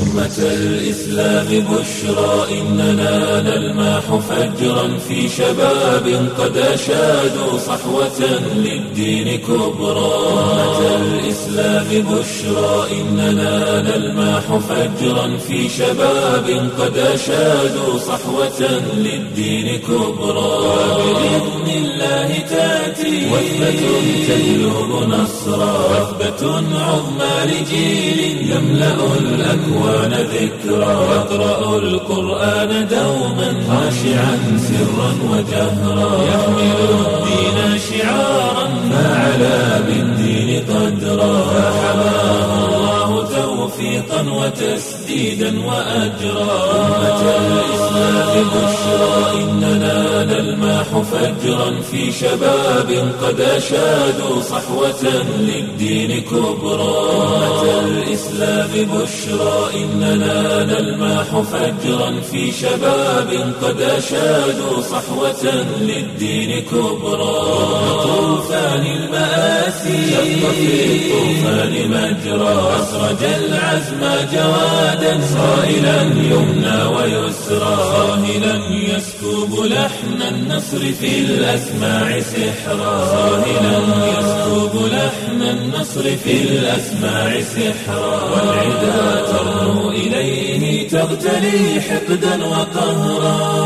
أمة الإسلام بشرى إننا نلمح فجرا في شباب قد أشادوا صحوة للدين كبرى. أمة الإسلام بشرى إننا نلمح فجرا في شباب قد أشادوا صحوة للدين كبرى. وبإذن الله تأتي وثبة تجلب نصرا، وثبة عظمى لجيل يملأ الأكوان ذكرا، يقرأ القرآن دوما خاشعا سرا وجهرا، يحمل الدين شعارا فعلى بالدين قدرا، فحماه الله توفيقا وتسديدا وأجرا. أمة الإسلام بشرى إننا نلمح فجرا في شباب قد أشادوا صحوة للدين كبرى. أمة الإسلام بشرى إننا نلمح فجرا في شباب قد أشادوا صحوة للدين كبرى. طوفان المآسي شق في الطوفان مجرى، أسرج العزم جوادا صائلا يمنى ويسرى، صاهلا يسكب لحن النصر في الأسماع سحرا، صاهلا يسكب لحن النصر في الأسماع سحرا، والعدا ترنو إليه تغتلي حقدا وقهرا.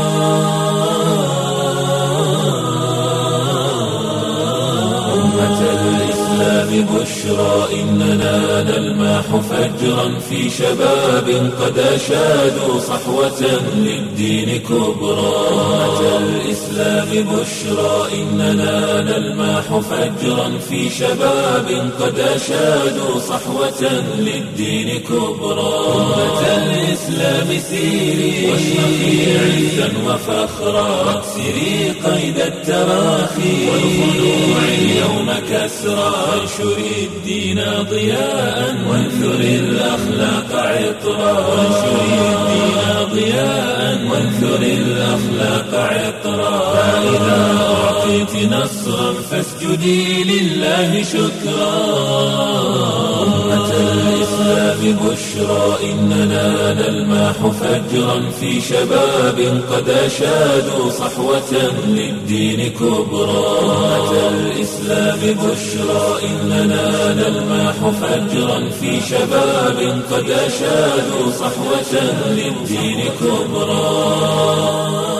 بشرى إننا نلمح فجرا في شباب قد أشادوا صحوة للدين كبرى. أمة الإسلام بشرى إننا نلمح فجرا في شباب قد أشادوا صحوة للدين كبرى. أمة الإسلام سيري واشرقي عزا وفخرا، واكسري قيد التراخي والخنوع اليوم كسرا، وانشري الدين ضياء وانثري الأخلاق عطرا، وانشري الدين ضياء وانثري الأخلاق عطرا. فإذا أعطيت نصرا فاسجدي لله شكرا. أمة الإسلام بشرى إننا نلمح فجرا في شباب قد أشادوا صحوة للدين كبرى. أمة الإسلام بشرى إننا نلمح فجرا في شباب قد أشادوا صحوة للدين كبرى.